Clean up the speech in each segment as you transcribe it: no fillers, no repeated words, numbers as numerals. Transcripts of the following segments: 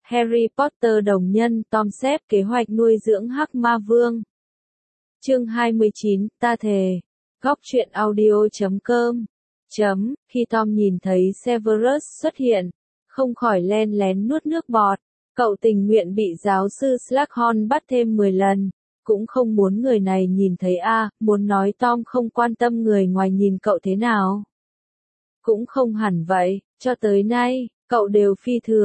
Harry Potter đồng nhân Tom xếp kế hoạch nuôi dưỡng Hắc Ma Vương. Chương 29, ta thề. Góc truyện audio.com. Khi Tom nhìn thấy Severus xuất hiện, không khỏi len lén nuốt nước bọt. Cậu tình nguyện bị giáo sư Slughorn bắt thêm 10 lần, cũng không muốn người này nhìn thấy muốn nói Tom không quan tâm người ngoài nhìn cậu thế nào. Cũng không hẳn vậy, cho tới nay, cậu đều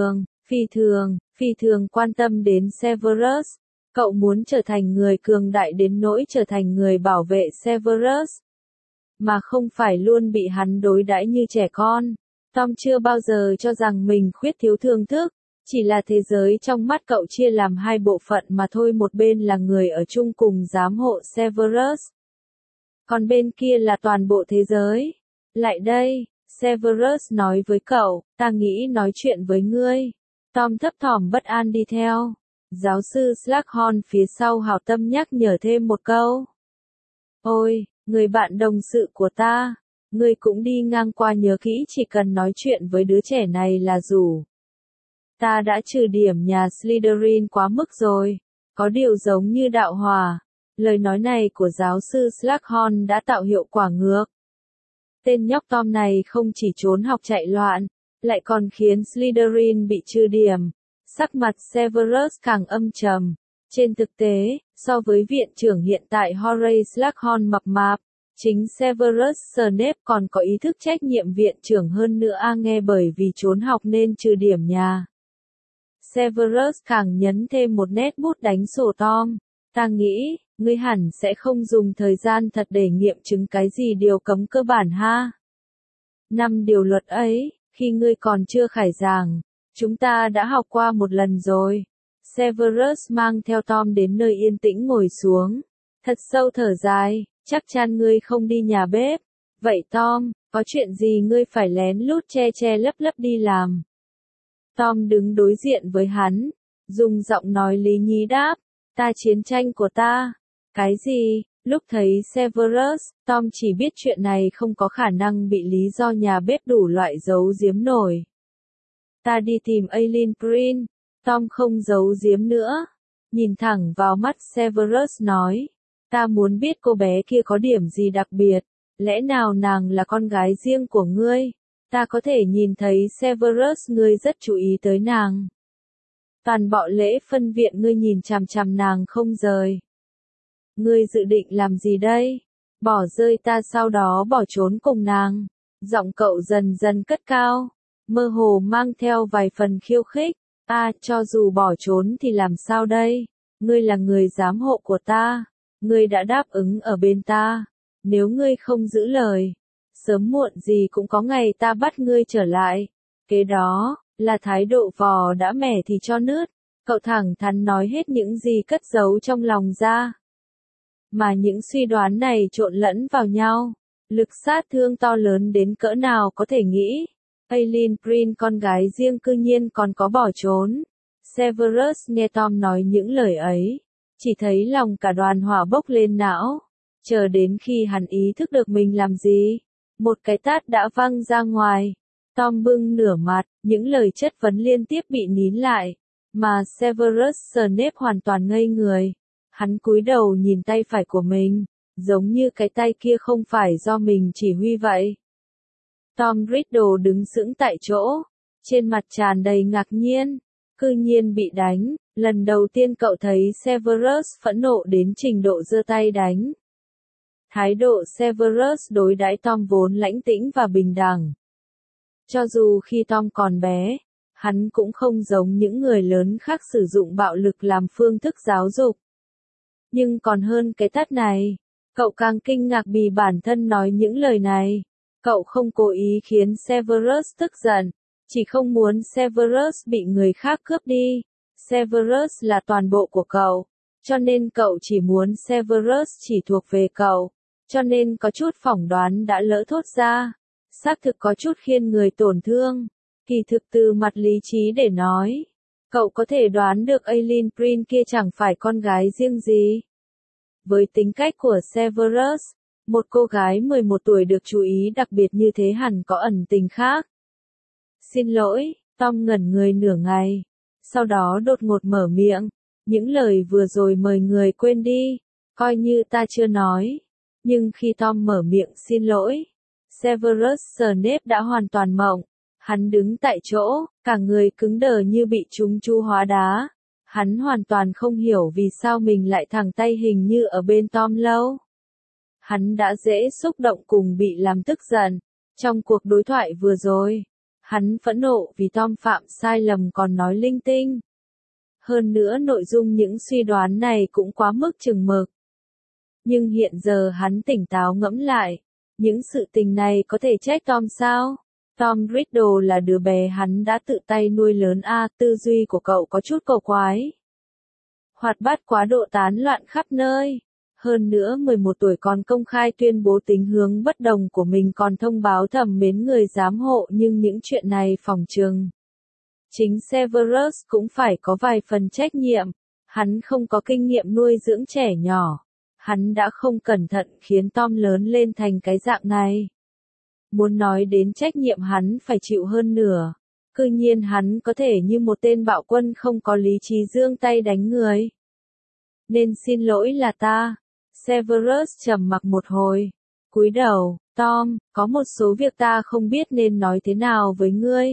phi thường quan tâm đến Severus. Cậu muốn trở thành người cường đại đến nỗi trở thành người bảo vệ Severus, mà không phải luôn bị hắn đối đãi như trẻ con. Tom chưa bao giờ cho rằng mình khuyết thiếu thưởng thức, chỉ là thế giới trong mắt cậu chia làm hai bộ phận mà thôi, một bên là người ở chung cùng giám hộ Severus, còn bên kia là toàn bộ thế giới. Lại đây, Severus nói với cậu, ta nghĩ nói chuyện với ngươi. Tom thấp thỏm bất an đi theo. Giáo sư Slughorn phía sau hảo tâm nhắc nhở thêm một câu. Ôi, người bạn đồng sự của ta, ngươi cũng đi ngang qua nhớ kỹ, chỉ cần nói chuyện với đứa trẻ này là đủ. Ta đã trừ điểm nhà Slytherin quá mức rồi, có điều giống như đạo hòa. Lời nói này của giáo sư Slughorn đã tạo hiệu quả ngược. Tên nhóc Tom này không chỉ trốn học chạy loạn, lại còn khiến Slytherin bị trừ điểm. Sắc mặt Severus càng âm trầm. Trên thực tế, so với viện trưởng hiện tại Horace Slughorn mập mạp, chính Severus Snape còn có ý thức trách nhiệm viện trưởng hơn nữa. Nghe bởi vì trốn học nên trừ điểm nhà. Severus càng nhấn thêm một nét bút đánh sổ Tom. Ta nghĩ, ngươi hẳn sẽ không dùng thời gian thật để nghiệm chứng cái gì điều cấm cơ bản ha. 5 điều luật ấy, khi ngươi còn chưa khai giảng, chúng ta đã học qua một lần rồi. Severus mang theo Tom đến nơi yên tĩnh ngồi xuống. Thật sâu thở dài, chắc chắn ngươi không đi nhà bếp. Vậy Tom, có chuyện gì ngươi phải lén lút che lấp đi làm? Tom đứng đối diện với hắn, dùng giọng nói lý nhí đáp, ta chiến tranh của ta. Cái gì? Lúc thấy Severus, Tom chỉ biết chuyện này không có khả năng bị lý do nhà bếp đủ loại giấu giếm nổi. Ta đi tìm Aileen Prin. Tom không giấu giếm nữa. Nhìn thẳng vào mắt Severus nói. Ta muốn biết cô bé kia có điểm gì đặc biệt. Lẽ nào nàng là con gái riêng của ngươi? Ta có thể nhìn thấy Severus ngươi rất chú ý tới nàng. Toàn bộ lễ phân viện ngươi nhìn chằm chằm nàng không rời. Ngươi dự định làm gì đây? Bỏ rơi ta sau đó bỏ trốn cùng nàng. Giọng cậu dần dần cất cao, mơ hồ mang theo vài phần khiêu khích. Cho dù bỏ trốn thì làm sao đây? Ngươi là người giám hộ của ta. Ngươi đã đáp ứng ở bên ta. Nếu ngươi không giữ lời, sớm muộn gì cũng có ngày ta bắt ngươi trở lại. Kế đó, là thái độ vò đã mẻ thì cho nướt. Cậu thẳng thắn nói hết những gì cất giấu trong lòng ra. Mà những suy đoán này trộn lẫn vào nhau. Lực sát thương to lớn đến cỡ nào có thể nghĩ. Aileen Prin con gái riêng cư nhiên còn có bỏ trốn. Severus nghe Tom nói những lời ấy, chỉ thấy lòng cả đoàn hỏa bốc lên não. Chờ đến khi hắn ý thức được mình làm gì, một cái tát đã văng ra ngoài. Tom bưng nửa mặt, những lời chất vấn liên tiếp bị nín lại, mà Severus Snape hoàn toàn ngây người. Hắn cúi đầu nhìn tay phải của mình, giống như cái tay kia không phải do mình chỉ huy vậy. Tom Riddle đứng sững tại chỗ, trên mặt tràn đầy ngạc nhiên, cư nhiên bị đánh. Lần đầu tiên cậu thấy Severus phẫn nộ đến trình độ giơ tay đánh. Thái độ Severus đối đãi Tom vốn lãnh tĩnh và bình đẳng. Cho dù khi Tom còn bé, hắn cũng không giống những người lớn khác sử dụng bạo lực làm phương thức giáo dục. Nhưng còn hơn cái tát này, cậu càng kinh ngạc vì bản thân nói những lời này. Cậu không cố ý khiến Severus tức giận, chỉ không muốn Severus bị người khác cướp đi. Severus là toàn bộ của cậu, cho nên cậu chỉ muốn Severus chỉ thuộc về cậu, cho nên có chút phỏng đoán đã lỡ thốt ra. Xác thực có chút khiến người tổn thương, kỳ thực từ mặt lý trí để nói. Cậu có thể đoán được Aileen Prin kia chẳng phải con gái riêng gì. Với tính cách của Severus, một cô gái 11 tuổi được chú ý đặc biệt như thế hẳn có ẩn tình khác. Xin lỗi, Tom ngẩn người nửa ngày. sau đó đột ngột mở miệng. Những lời vừa rồi mời người quên đi, coi như ta chưa nói. Nhưng khi Tom mở miệng xin lỗi, Severus Snape đã hoàn toàn mộng. Hắn đứng tại chỗ, cả người cứng đờ như bị trúng chu hóa đá. Hắn hoàn toàn không hiểu vì sao mình lại thẳng tay hình như ở bên Tom lâu. Hắn đã dễ xúc động cùng bị làm tức giận. Trong cuộc đối thoại vừa rồi, hắn phẫn nộ vì Tom phạm sai lầm còn nói linh tinh. Hơn nữa nội dung những suy đoán này cũng quá mức chừng mực. Nhưng hiện giờ hắn tỉnh táo ngẫm lại, những sự tình này có thể trách Tom sao? Tom Riddle là đứa bé hắn đã tự tay nuôi lớn tư duy của cậu có chút cầu quái. Hoạt bát quá độ tán loạn khắp nơi. Hơn nữa 11 tuổi còn công khai tuyên bố tính hướng bất đồng của mình còn thông báo thầm mến người giám hộ nhưng những chuyện này phỏng chừng. Chính Severus cũng phải có vài phần trách nhiệm. Hắn không có kinh nghiệm nuôi dưỡng trẻ nhỏ. Hắn đã không cẩn thận khiến Tom lớn lên thành cái dạng này. Muốn nói đến trách nhiệm hắn phải chịu hơn nửa. Cư nhiên hắn có thể như một tên bạo quân không có lý trí giương tay đánh người. Nên xin lỗi là ta. Severus trầm mặc một hồi. Cúi đầu, Tom, có một số việc ta không biết nên nói thế nào với ngươi.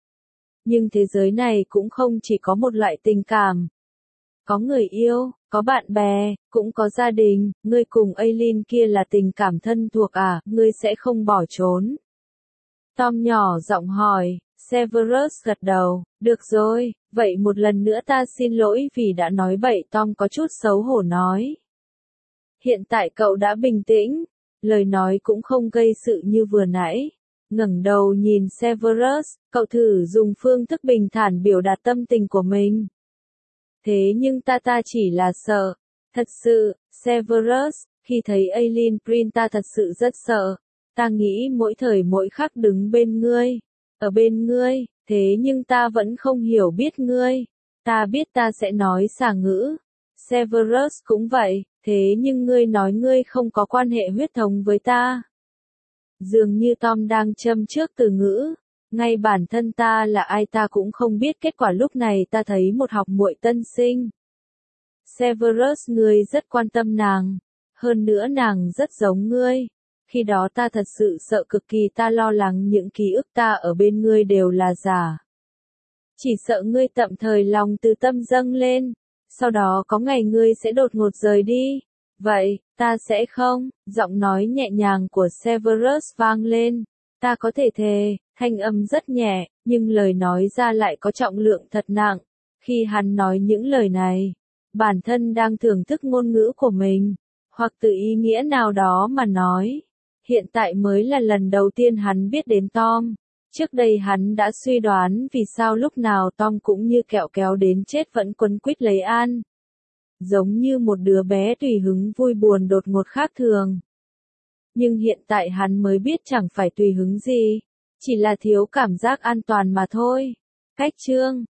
Nhưng thế giới này cũng không chỉ có một loại tình cảm. Có người yêu, có bạn bè, cũng có gia đình, ngươi cùng Aileen kia là tình cảm thân thuộc à, ngươi sẽ không bỏ trốn. Tom nhỏ giọng hỏi, Severus gật đầu, được rồi, vậy một lần nữa ta xin lỗi vì đã nói bậy. Tom có chút xấu hổ nói. Hiện tại cậu đã bình tĩnh, lời nói cũng không gây sự như vừa nãy. Ngẩng đầu nhìn Severus, cậu thử dùng phương thức bình thản biểu đạt tâm tình của mình. Thế nhưng ta chỉ là sợ. Thật sự, Severus, khi thấy Aileen Prin ta thật sự rất sợ. Ta nghĩ mỗi thời mỗi khắc đứng bên ngươi, ở bên ngươi, thế nhưng ta vẫn không hiểu biết ngươi. Ta biết ta sẽ nói xả ngữ. Severus cũng vậy, thế nhưng ngươi nói ngươi không có quan hệ huyết thống với ta. Dường như Tom đang châm trước từ ngữ. Ngay bản thân ta là ai ta cũng không biết. Kết quả lúc này ta thấy một học muội tân sinh. Severus, ngươi rất quan tâm nàng. Hơn nữa nàng rất giống ngươi. Khi đó ta thật sự sợ cực kỳ, ta lo lắng những ký ức ta ở bên ngươi đều là giả. Chỉ sợ ngươi tạm thời lòng từ tâm dâng lên. Sau đó có ngày ngươi sẽ đột ngột rời đi. Vậy, ta sẽ không. Giọng nói nhẹ nhàng của Severus vang lên. Ta có thể thề. Thanh âm rất nhẹ, nhưng lời nói ra lại có trọng lượng thật nặng. Khi hắn nói những lời này, bản thân đang thưởng thức ngôn ngữ của mình, hoặc từ ý nghĩa nào đó mà nói. Hiện tại mới là lần đầu tiên hắn biết đến Tom. Trước đây hắn đã suy đoán vì sao lúc nào Tom cũng như kẹo kéo đến chết vẫn quấn quýt lấy An. Giống như một đứa bé tùy hứng vui buồn đột ngột khác thường. Nhưng hiện tại hắn mới biết chẳng phải tùy hứng gì. Chỉ là thiếu cảm giác an toàn mà thôi. Cách chương